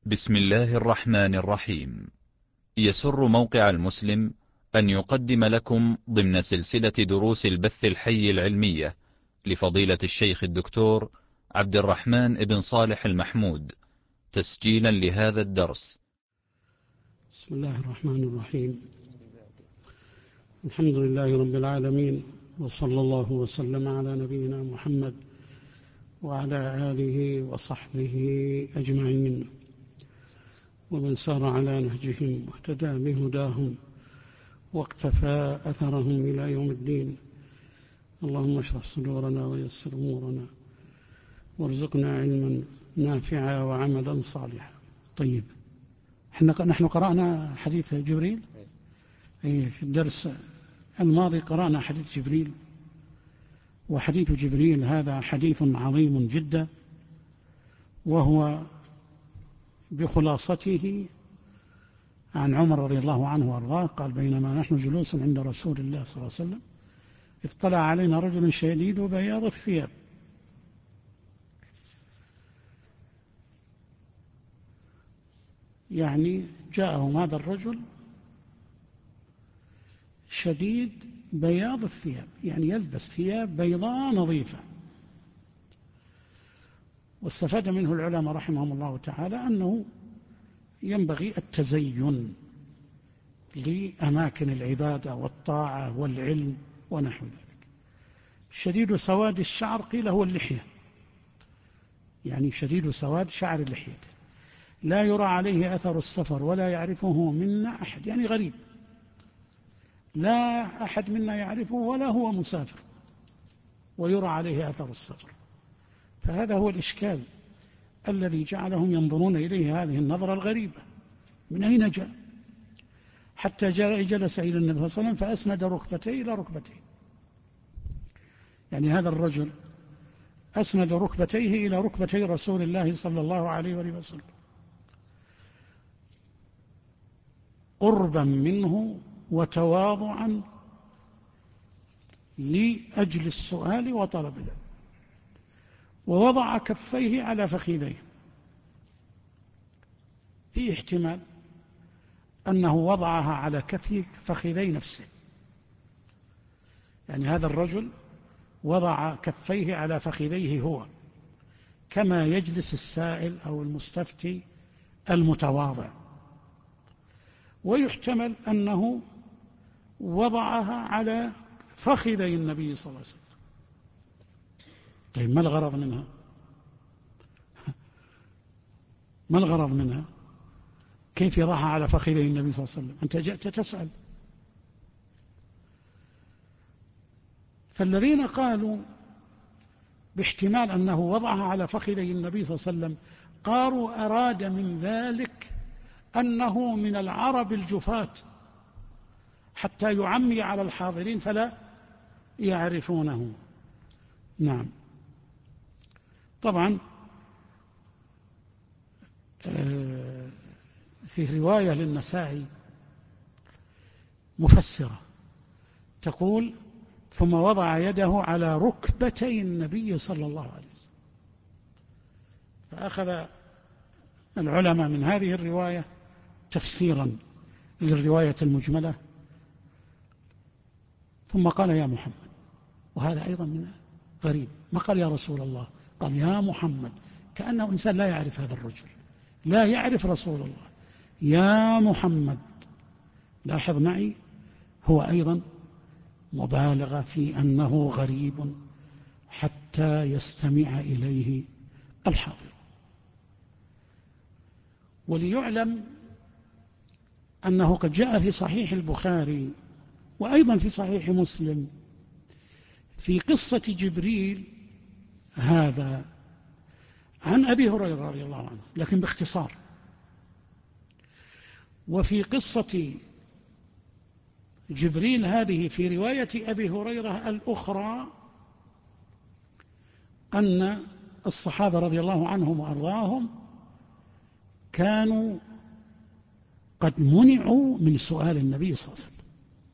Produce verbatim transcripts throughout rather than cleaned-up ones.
بسم الله الرحمن الرحيم. يسر موقع المسلم أن يقدم لكم ضمن سلسلة دروس البث الحي العلمية لفضيلة الشيخ الدكتور عبد الرحمن بن صالح المحمود تسجيلا لهذا الدرس. بسم الله الرحمن الرحيم. الحمد لله رب العالمين، وصلى الله وسلم على نبينا محمد وعلى آله وصحبه أجمعين، ومن سار على نهجهم واهتدى بهداهم واقتفى أثرهم إلى يوم الدين. اللهم اشرح صدورنا ويسر أمورنا وارزقنا علما نافعا وعملا صالحا. طيب، نحن قرأنا حديث جبريل في الدرس الماضي، قرأنا حديث جبريل، وحديث جبريل هذا حديث عظيم جدا، وهو بخلاصته عن عمر رضي الله عنه وارضاه قال: بينما نحن جلوس عند رسول الله صلى الله عليه وسلم اطلع علينا رجل شديد بياض الثياب، يعني جاءهم هذا الرجل شديد بياض الثياب، يعني يلبس ثياب بيضاء نظيفة. واستفاد منه العلماء رحمهم الله تعالى أنه ينبغي التزين لأماكن العبادة والطاعة والعلم ونحو ذلك. شديد سواد الشعر قيل هو اللحية، يعني شديد سواد شعر اللحية، لا يرى عليه أثر السفر ولا يعرفه منا أحد، يعني غريب، لا أحد منا يعرفه ولا هو مسافر ويرى عليه أثر السفر. فهذا هو الإشكال الذي جعلهم ينظرون إليه هذه النظرة الغريبة، من أين جاء؟ حتى جاء جلس إلى النبي صلى الله عليه وسلم فأسند ركبتيه إلى ركبتيه، يعني هذا الرجل أسند ركبتيه إلى ركبتي رسول الله صلى الله عليه وسلم قربا منه وتواضعا لأجل السؤال وطلب العلم، ووضع كفيه على فخذيه. في احتمال أنه وضعها على كف فخذي نفسه، يعني هذا الرجل وضع كفيه على فخذيه هو، كما يجلس السائل أو المستفتي المتواضع. ويحتمل أنه وضعها على فخذي النبي صلى الله عليه وسلم. طيب، ما الغرض منها؟ ما الغرض منها؟ كيف يضعها على فخذي النبي صلى الله عليه وسلم؟ أنت جئت تسأل. فالذين قالوا باحتمال أنه وضعها على فخذي النبي صلى الله عليه وسلم قالوا أراد من ذلك أنه من العرب الجفاة، حتى يعمي على الحاضرين فلا يعرفونه. نعم، طبعا في رواية للنسائي مفسرة تقول: ثم وضع يده على ركبتي النبي صلى الله عليه وسلم. فأخذ العلماء من هذه الرواية تفسيرا للرواية المجملة، ثم قال: يا محمد. وهذا أيضا من غريب، ما قال يا رسول الله، قال يا محمد، كأنه إنسان لا يعرف هذا الرجل، لا يعرف رسول الله. يا محمد، لاحظ معي، هو أيضا مبالغة في أنه غريب حتى يستمع إليه الحاضر. وليعلم أنه قد جاء في صحيح البخاري وأيضا في صحيح مسلم في قصة جبريل هذا عن أبي هريرة رضي الله عنه، لكن باختصار. وفي قصة جبريل هذه في رواية أبي هريرة الأخرى أن الصحابة رضي الله عنهم وأرضاهم كانوا قد منعوا من سؤال النبي صلى الله عليه وسلم،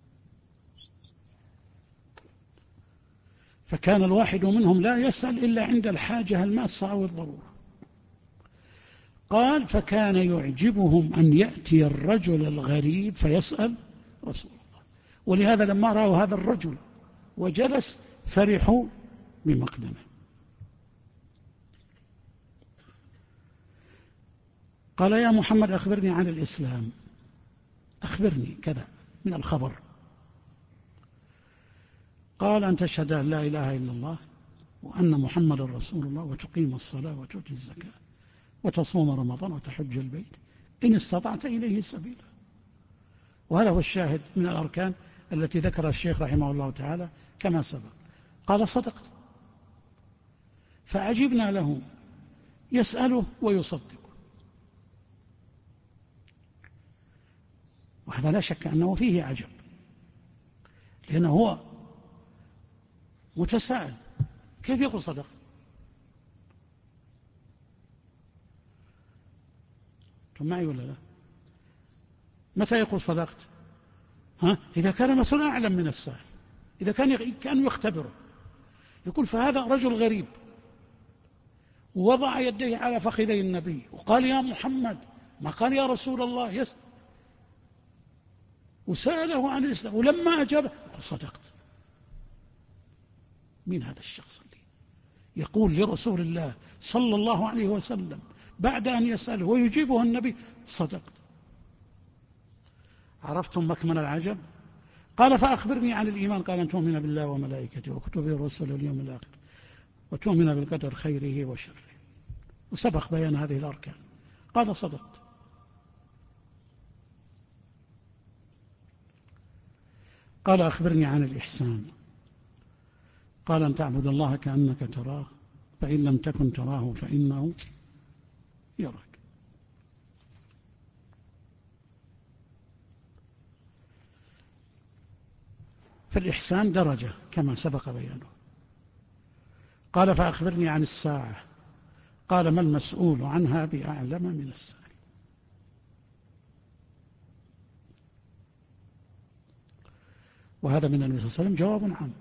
فكان الواحد منهم لا يسأل إلا عند الحاجة الماسة أو الضرورة. قال فكان يعجبهم أن يأتي الرجل الغريب فيسأل رسول الله، ولهذا لما رأوا هذا الرجل وجلس فرحوا بمقدمه. قال يا محمد أخبرني عن الإسلام، أخبرني كذا من الخبر. قال أن تشهد أن لا إله إلا الله وأن محمد رسول الله وتقيم الصلاة وتؤتي الزكاة وتصوم رمضان وتحج البيت إن استطعت إليه سبيلا. وهذا هو الشاهد من الأركان التي ذكر الشيخ رحمه الله تعالى كما سبق. قال صدقت، فعجبنا له يسأله ويصدق، وهذا لا شك أنه فيه عجب، لأنه هو متساءل كيف يقول صدق؟ أنتم معي ولا لا؟ متى يقول صدقت؟ ها؟ إذا كان المسؤول أعلم من السائل، إذا كان كانوا يختبره، يقول فهذا رجل غريب ووضع يديه على فخذي النبي وقال يا محمد، ما قال يا رسول الله، يس وسأله عن الإسلام، ولما أجاب قال صدقت. مين هذا الشخص اللي يقول لرسول الله صلى الله عليه وسلم بعد أن يسأله ويجيبه النبي صدقت؟ عرفتم مكمن العجب؟ قال فأخبرني عن الإيمان. قال أن تؤمن بالله وملائكته وكتبه ورسله واليوم الآخر وتؤمن بالقدر خيره وشره، وسبق بيان هذه الأركان. قال صدقت. قال أخبرني عن الإحسان. قال أن تعبد الله كأنك تراه فإن لم تكن تراه فإنه يراك. فالإحسان درجة كما سبق بيانه. قال فأخبرني عن الساعة. قال ما المسؤول عنها بأعلم من السائل. وهذا من النبي صلى الله عليه وسلم جواب عام،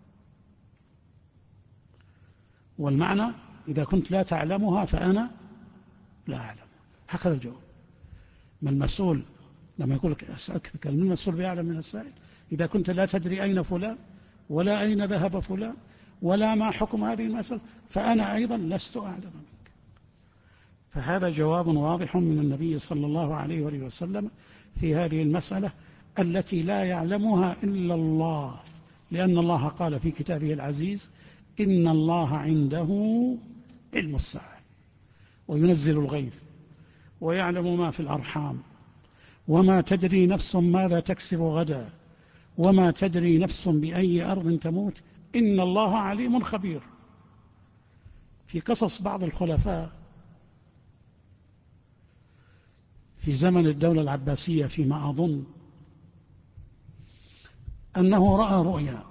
والمعنى إذا كنت لا تعلمها فأنا لا أعلم، هكذا الجواب. ما المسؤول لما يقول لك أسألك من المسؤول بأعلم من السائل؟ إذا كنت لا تدري أين فلان ولا أين ذهب فلان ولا ما حكم هذه المسألة فأنا أيضا لست أعلم منك. فهذا جواب واضح من النبي صلى الله عليه وآله وسلم في هذه المسألة التي لا يعلمها إلا الله، لأن الله قال في كتابه العزيز إن الله عنده علم الساعة وينزل الغيث ويعلم ما في الأرحام وما تدري نفس ماذا تكسب غدا وما تدري نفس بأي أرض تموت إن الله عليم خبير. في قصص بعض الخلفاء في زمن الدولة العباسية فيما أظن أنه رأى رؤيا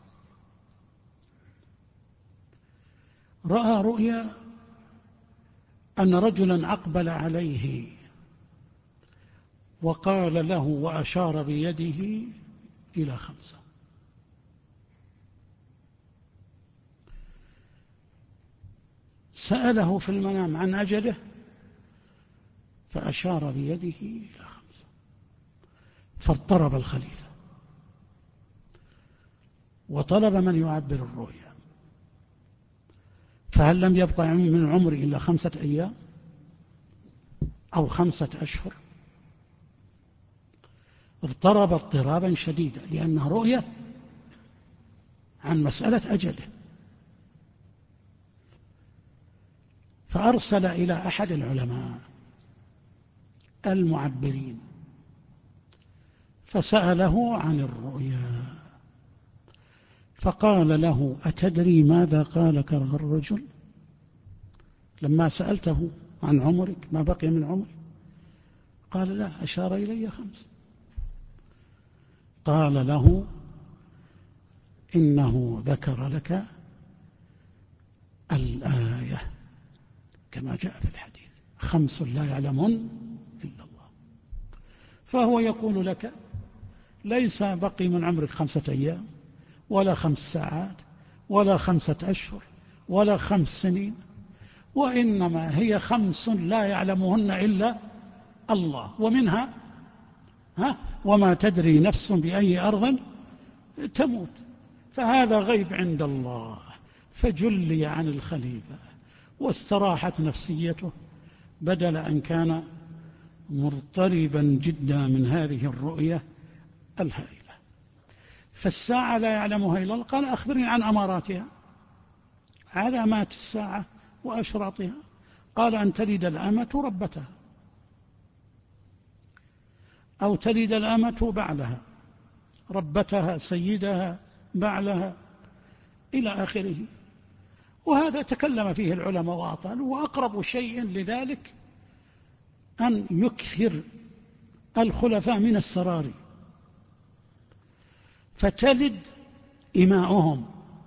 رأى رؤيا أن رجلا أقبل عليه وقال له وأشار بيده إلى خمسة. سأله في المنام عن أجله فأشار بيده إلى خمسة، فاضطرب الخليفة وطلب من يعبر الرؤيا، فهل لم يبقى من عمره إلا خمسة أيام أو خمسة أشهر؟ اضطرب اضطرابا شديدا لأنها رؤية عن مسألة أجله. فأرسل إلى أحد العلماء المعبرين فسأله عن الرؤيا، فقال له أتدري ماذا قالك الرجل لما سألته عن عمرك ما بقي من عمرك؟ قال لا، أشار إلي خمس. قال له إنه ذكر لك الآية كما جاء في الحديث خمس لا يعلمون إلا الله. فهو يقول لك ليس بقي من عمرك خمسة أيام ولا خمس ساعات ولا خمسة أشهر ولا خمس سنين، وإنما هي خمس لا يعلمهن إلا الله، ومنها ها وما تدري نفس بأي أرض تموت، فهذا غيب عند الله. فجلي عن الخليفة واستراحت نفسيته، بدل أن كان مضطربا جدا من هذه الرؤية الهائلة. فالساعة لا يعلمها إلا الله. قال أخبرني عن أماراتها، علامات الساعة وأشراطها. قال أن تلد الأمة ربتها، أو تلد الأمة بعلها، ربتها سيدها بعلها إلى آخره. وهذا تكلم فيه العلماء وأطالوا، وأقرب شيء لذلك أن يكثر الخلفاء من السراري، فتلد إماؤهم،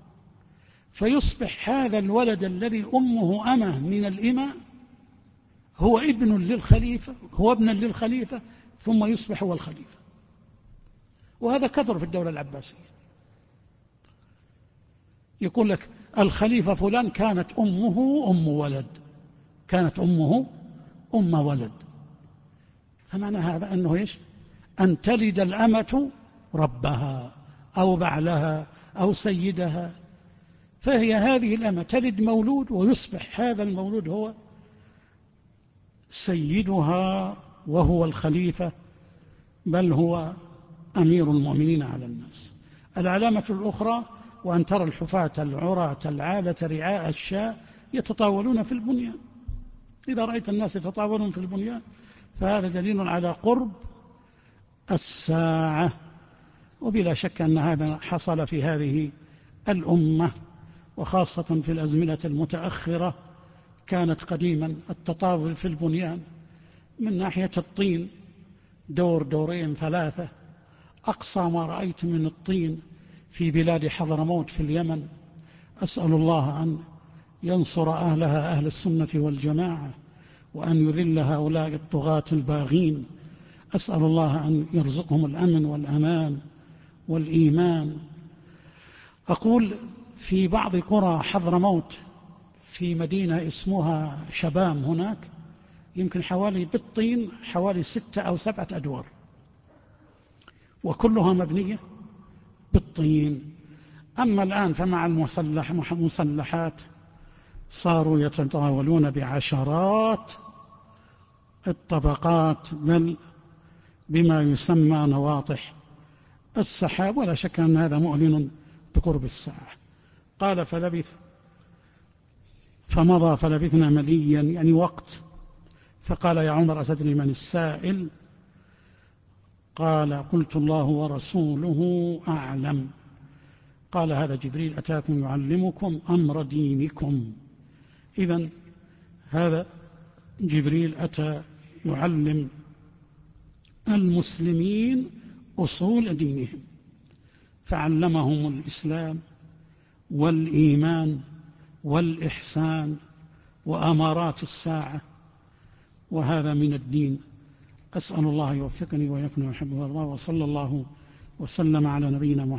فيصبح هذا الولد الذي أمه أمه من الإماء هو ابن للخليفة، هو ابن للخليفة، ثم يصبح هو الخليفة. وهذا كثر في الدولة العباسية. يقول لك الخليفة فلان كانت أمه أم ولد، كانت أمه أم ولد. فمعنى هذا أنه إيش؟ أن تلد الأمة ربها أو بعلها أو سيدها. فهي هذه الأمة تلد مولود، ويصبح هذا المولود هو سيدها وهو الخليفة، بل هو أمير المؤمنين على الناس. العلامة الأخرى وأن ترى الحفاة العراة العالة رعاء الشاء يتطاولون في البنيان. إذا رأيت الناس يتطاولون في البنيان فهذا دليل على قرب الساعة. وبلا شك أن هذا حصل في هذه الأمة، وخاصة في الأزمنة المتأخرة. كانت قديما التطاول في البنيان من ناحية الطين دور دورين ثلاثة، أقصى ما رأيت من الطين في بلاد حضرموت في اليمن. أسأل الله أن ينصر أهلها أهل السنة والجماعة، وأن يذل هؤلاء الطغاة الباغين. أسأل الله أن يرزقهم الأمن والأمان والإيمان. أقول في بعض قرى حضرموت في مدينة اسمها شبام، هناك يمكن حوالي بالطين حوالي ستة أو سبعة أدوار، وكلها مبنية بالطين. أما الآن فمع المسلحات صاروا يتطاولون بعشرات الطبقات، بل بما يسمى نواطح السحاب. ولا شك أن هذا مؤلن بقرب الساعة. قال فلبث فمضى فلبثنا مليا، يعني وقت. فقال يا عمر أتدري من السائل؟ قال قلت الله ورسوله أعلم. قال هذا جبريل أتاكم يعلمكم أمر دينكم. إذن هذا جبريل أتى يعلم المسلمين أصول دينهم، فعلمهم الإسلام والإيمان والإحسان وأمارات الساعة، وهذا من الدين. أسأل الله يوفقني ويكون يحبه الله، وصلى الله وسلم على نبينا محمد.